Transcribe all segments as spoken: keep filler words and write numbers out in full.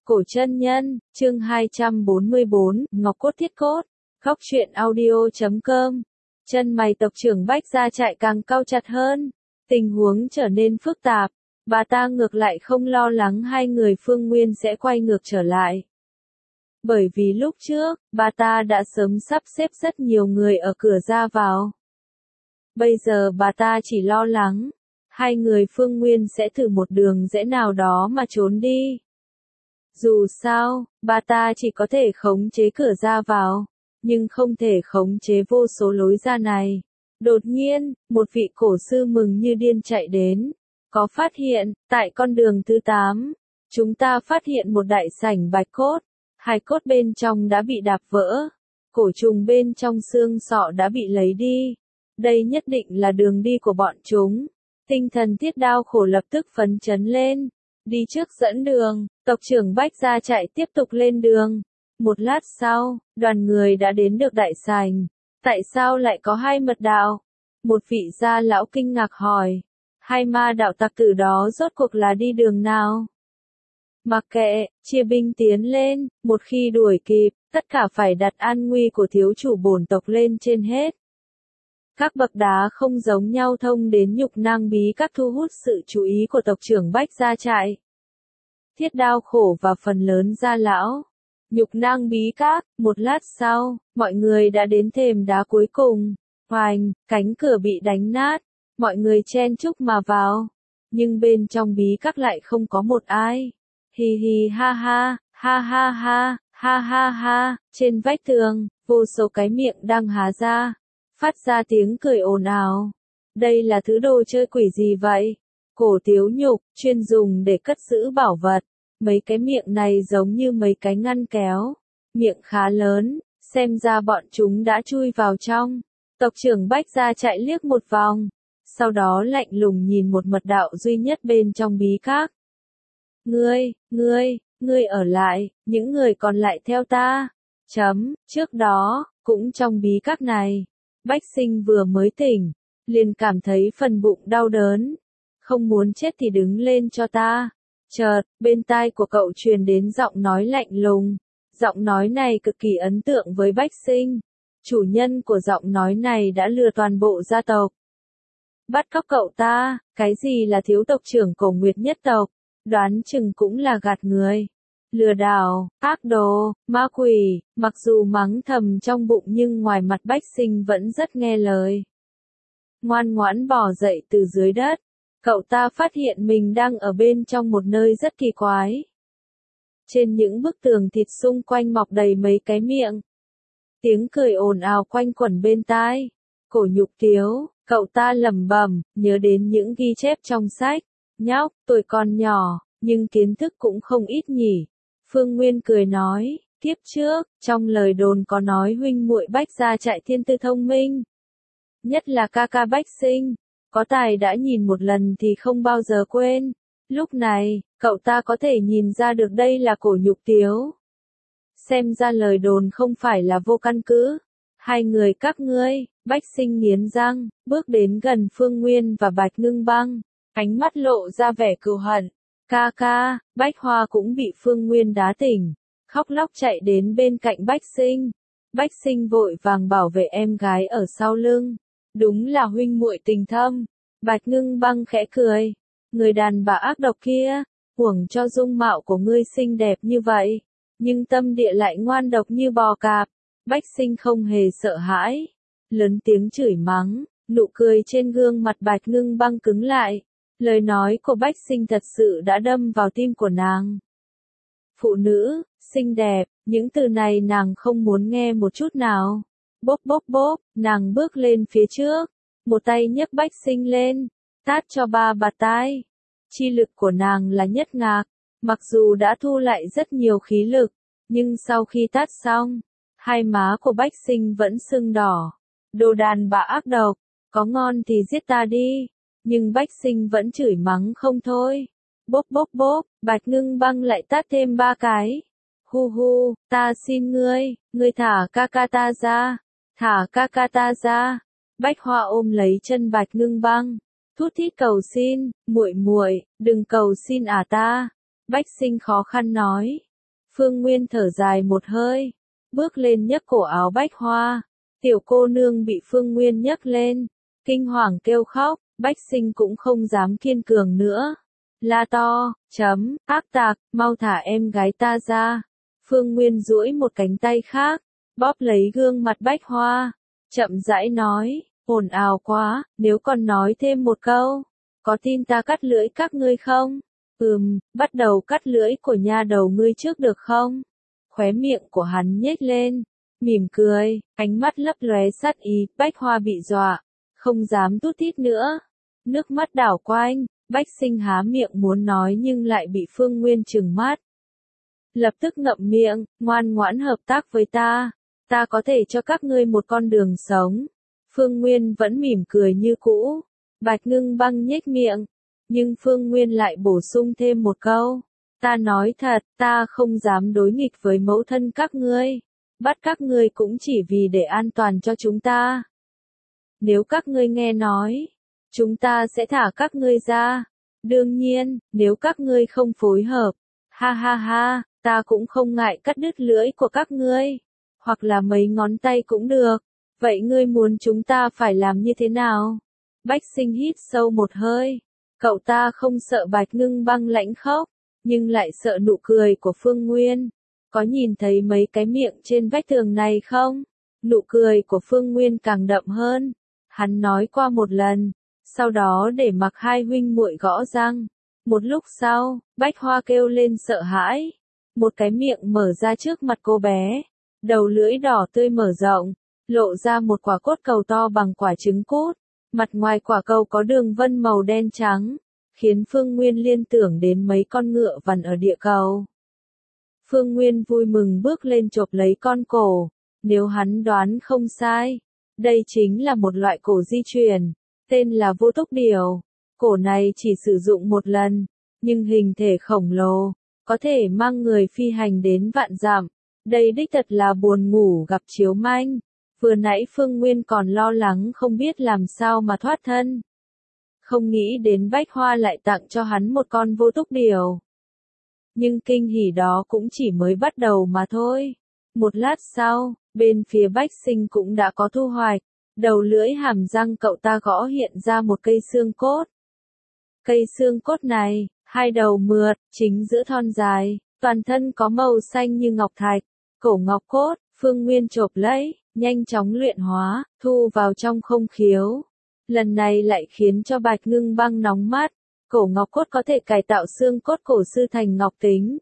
Cổ chân nhân, chương hai trăm bốn mươi bốn, Ngọc Cốt Thiết Cốt, Góc truyện audio chấm com. Chân mày tộc trưởng Bách Gia Trại càng cau chặt hơn, tình huống trở nên phức tạp, bà ta ngược lại không lo lắng hai người Phương Nguyên sẽ quay ngược trở lại. Bởi vì lúc trước, bà ta đã sớm sắp xếp rất nhiều người ở cửa ra vào. Bây giờ bà ta chỉ lo lắng, hai người Phương Nguyên sẽ thử một đường rẽ nào đó mà trốn đi. Dù sao, bà ta chỉ có thể khống chế cửa ra vào, nhưng không thể khống chế vô số lối ra này. Đột nhiên, một vị cổ sư mừng như điên chạy đến. Có phát hiện, tại con đường thứ tám, chúng ta phát hiện một đại sảnh bạch cốt. Hài cốt bên trong đã bị đạp vỡ. Cổ trùng bên trong xương sọ đã bị lấy đi. Đây nhất định là đường đi của bọn chúng. Tinh thần Thiết Đao Khổ lập tức phấn chấn lên. Đi trước dẫn đường, tộc trưởng Bách Gia Trại tiếp tục lên đường. Một lát sau, đoàn người đã đến được đại sảnh. Tại sao lại có hai mật đạo? Một vị gia lão kinh ngạc hỏi. Hai ma đạo tặc tử đó rốt cuộc là đi đường nào? Mặc kệ, chia binh tiến lên, một khi đuổi kịp, tất cả phải đặt an nguy của thiếu chủ bổn tộc lên trên hết. Các bậc đá không giống nhau thông đến nhục nang bí các thu hút sự chú ý của tộc trưởng Bách Gia Trại. Thiết Đao Khổ và phần lớn gia lão. Nhục nang bí các, một lát sau, mọi người đã đến thềm đá cuối cùng. Hoành, cánh cửa bị đánh nát, mọi người chen chúc mà vào. Nhưng bên trong bí các lại không có một ai. Hi hi ha ha, ha ha ha, ha ha ha, trên vách tường, vô số cái miệng đang há ra, phát ra tiếng cười ồn ào. Đây là thứ đồ chơi quỷ gì vậy? Cổ tiếu nhục, chuyên dùng để cất giữ bảo vật. Mấy cái miệng này giống như mấy cái ngăn kéo. Miệng khá lớn, xem ra bọn chúng đã chui vào trong. Tộc trưởng Bách Gia Trại liếc một vòng. Sau đó lạnh lùng nhìn một mật đạo duy nhất bên trong bí các. Ngươi, ngươi, ngươi ở lại, những người còn lại theo ta. Chấm, trước đó, cũng trong bí các này, Bách Sinh vừa mới tỉnh, liền cảm thấy phần bụng đau đớn. Không muốn chết thì đứng lên cho ta. Chợt, bên tai của cậu truyền đến giọng nói lạnh lùng. Giọng nói này cực kỳ ấn tượng với Bách Sinh. Chủ nhân của giọng nói này đã lừa toàn bộ gia tộc. Bắt cóc cậu ta, cái gì là thiếu tộc trưởng Cổ Nguyệt nhất tộc, đoán chừng cũng là gạt người. Lừa đảo, ác đồ, ma quỷ, mặc dù mắng thầm trong bụng nhưng ngoài mặt Bách Sinh vẫn rất nghe lời. Ngoan ngoãn bò dậy từ dưới đất, cậu ta phát hiện mình đang ở bên trong một nơi rất kỳ quái. Trên những bức tường thịt xung quanh mọc đầy mấy cái miệng. Tiếng cười ồn ào quanh quẩn bên tai. Cổ Nhục Tiếu, cậu ta lẩm bẩm, nhớ đến những ghi chép trong sách. Nhóc, tuổi còn nhỏ, nhưng kiến thức cũng không ít nhỉ. Phương Nguyên cười nói, tiếp trước, trong lời đồn có nói huynh muội Bách Gia Trại thiên tư thông minh. Nhất là ca ca Bách Sinh, có tài đã nhìn một lần thì không bao giờ quên. Lúc này, cậu ta có thể nhìn ra được đây là Cổ Nhục Tiếu. Xem ra lời đồn không phải là vô căn cứ. Hai người các ngươi, Bách Sinh nghiến răng, bước đến gần Phương Nguyên và Bạch Ngưng Băng, ánh mắt lộ ra vẻ cừu hận. Ca ca, Bách Hoa cũng bị Phương Nguyên đá tỉnh, khóc lóc chạy đến bên cạnh Bách Sinh. Bách Sinh vội vàng bảo vệ em gái ở sau lưng. Đúng là huynh muội tình thâm. Bạch Ngưng Băng khẽ cười. Người đàn bà ác độc kia, huổng cho dung mạo của ngươi xinh đẹp như vậy, nhưng tâm địa lại ngoan độc như bò cạp. Bách Sinh không hề sợ hãi, lớn tiếng chửi mắng, nụ cười trên gương mặt Bạch Ngưng Băng cứng lại. Lời nói của Bách Sinh thật sự đã đâm vào tim của nàng. Phụ nữ, xinh đẹp, những từ này nàng không muốn nghe một chút nào. Bốp bốp bốp, nàng bước lên phía trước, một tay nhấc Bách Sinh lên, tát cho ba bạt tai. Chi lực của nàng là nhất ngạc, mặc dù đã thu lại rất nhiều khí lực, nhưng sau khi tát xong, hai má của Bách Sinh vẫn sưng đỏ. Đồ đàn bà ác độc, có ngon thì giết ta đi. Nhưng Bách Sinh vẫn chửi mắng không thôi. Bốp bốp bốp, Bạch Ngưng Băng lại tát thêm ba cái. Hu hu, ta xin ngươi, ngươi thả ca ca ta ra, thả ca ca ta ra. Bách Hoa ôm lấy chân Bạch Ngưng Băng, thút thít cầu xin, muội muội, đừng cầu xin à ta. Bách Sinh khó khăn nói, Phương Nguyên thở dài một hơi, bước lên nhấc cổ áo Bách Hoa. Tiểu cô nương bị Phương Nguyên nhấc lên, kinh hoàng kêu khóc, Bách Sinh cũng không dám kiên cường nữa. La to, chấm, ác tạc, mau thả em gái ta ra. Phương Nguyên duỗi một cánh tay khác, bóp lấy gương mặt Bách Hoa, chậm rãi nói, ồn ào quá, nếu còn nói thêm một câu, có tin ta cắt lưỡi các ngươi không? Ừm, bắt đầu cắt lưỡi của nha đầu ngươi trước được không? Khóe miệng của hắn nhếch lên, mỉm cười, ánh mắt lấp lóe sát ý, Bách Hoa bị dọa, không dám tút thít nữa. Nước mắt đảo quanh, Bách Sinh há miệng muốn nói nhưng lại bị Phương Nguyên trừng mắt. Lập tức ngậm miệng, ngoan ngoãn hợp tác với ta, ta có thể cho các ngươi một con đường sống. Phương Nguyên vẫn mỉm cười như cũ, Bạch Ngưng Băng nhếch miệng, nhưng Phương Nguyên lại bổ sung thêm một câu, ta nói thật, ta không dám đối nghịch với mẫu thân các ngươi, bắt các ngươi cũng chỉ vì để an toàn cho chúng ta. Nếu các ngươi nghe nói, chúng ta sẽ thả các ngươi ra. Đương nhiên, nếu các ngươi không phối hợp, ha ha ha, ta cũng không ngại cắt đứt lưỡi của các ngươi, hoặc là mấy ngón tay cũng được. Vậy ngươi muốn chúng ta phải làm như thế nào? Bách Sinh hít sâu một hơi, cậu ta không sợ Bạch Ngưng Băng lãnh khóc, nhưng lại sợ nụ cười của Phương Nguyên. Có nhìn thấy mấy cái miệng trên vách tường này không? Nụ cười của Phương Nguyên càng đậm hơn. Hắn nói qua một lần, sau đó để mặc hai huynh muội gõ răng. Một lúc sau, Bách Hoa kêu lên sợ hãi. Một cái miệng mở ra trước mặt cô bé, đầu lưỡi đỏ tươi mở rộng, lộ ra một quả cốt cầu to bằng quả trứng cút. Mặt ngoài quả cầu có đường vân màu đen trắng, khiến Phương Nguyên liên tưởng đến mấy con ngựa vằn ở địa cầu. Phương Nguyên vui mừng bước lên chộp lấy con cổ, nếu hắn đoán không sai, đây chính là một loại cổ di truyền, tên là vô túc điểu. Cổ này chỉ sử dụng một lần, nhưng hình thể khổng lồ, có thể mang người phi hành đến vạn dặm. Đây đích thật là buồn ngủ gặp chiếu manh. Vừa nãy Phương Nguyên còn lo lắng không biết làm sao mà thoát thân. Không nghĩ đến Bách Hoa lại tặng cho hắn một con vô túc điểu. Nhưng kinh hỉ đó cũng chỉ mới bắt đầu mà thôi. Một lát sau, bên phía Bách Sinh cũng đã có thu hoạch. Đầu lưỡi hàm răng cậu ta gõ hiện ra một cây xương cốt. Cây xương cốt này, hai đầu mượt, chính giữa thon dài, toàn thân có màu xanh như ngọc thạch. Cổ ngọc cốt, Phương Nguyên chộp lấy, nhanh chóng luyện hóa, thu vào trong không khiếu. Lần này lại khiến cho Bạch Ngưng Băng nóng mắt. Cổ ngọc cốt có thể cải tạo xương cốt cổ sư thành ngọc tính,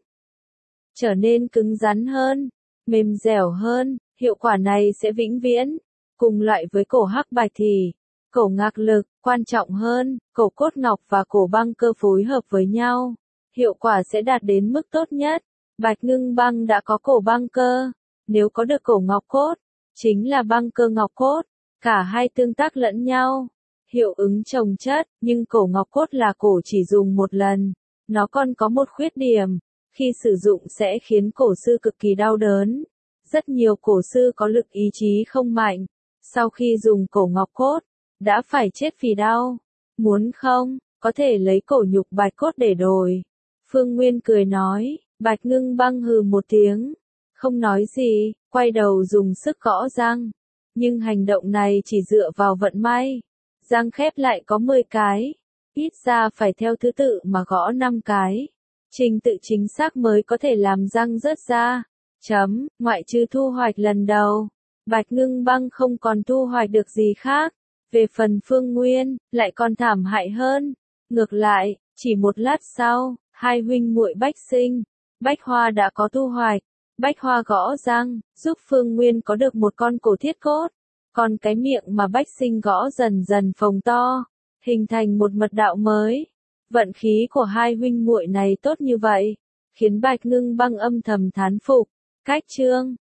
trở nên cứng rắn hơn, mềm dẻo hơn. Hiệu quả này sẽ vĩnh viễn. Cùng loại với cổ hắc bạch thì, cổ ngạc lực, quan trọng hơn, cổ cốt ngọc và cổ băng cơ phối hợp với nhau. Hiệu quả sẽ đạt đến mức tốt nhất. Bạch Ngưng Băng đã có cổ băng cơ, nếu có được cổ ngọc cốt, chính là băng cơ ngọc cốt, cả hai tương tác lẫn nhau, hiệu ứng chồng chất, nhưng cổ ngọc cốt là cổ chỉ dùng một lần, nó còn có một khuyết điểm, khi sử dụng sẽ khiến cổ sư cực kỳ đau đớn. Rất nhiều cổ sư có lực ý chí không mạnh, sau khi dùng cổ ngọc cốt, đã phải chết vì đau. Muốn không, có thể lấy cổ nhục bạch cốt để đổi. Phương Nguyên cười nói, Bạch Ngưng Băng hừ một tiếng, không nói gì, quay đầu dùng sức gõ răng. Nhưng hành động này chỉ dựa vào vận may. Răng khép lại có mười cái, ít ra phải theo thứ tự mà gõ năm cái. Trình tự chính xác mới có thể làm răng rớt ra. Chấm, ngoại trừ thu hoạch lần đầu, Bạch Ngưng Băng không còn thu hoạch được gì khác. Về phần Phương Nguyên, lại còn thảm hại hơn. Ngược lại, chỉ một lát sau, hai huynh muội Bách Sinh, Bách Hoa đã có thu hoạch. Bách Hoa gõ răng, giúp Phương Nguyên có được một con cổ thiết cốt. Còn cái miệng mà Bách Sinh gõ dần dần phồng to, hình thành một mật đạo mới. Vận khí của hai huynh muội này tốt như vậy, khiến Bạch Ngưng Băng âm thầm thán phục. Cách chương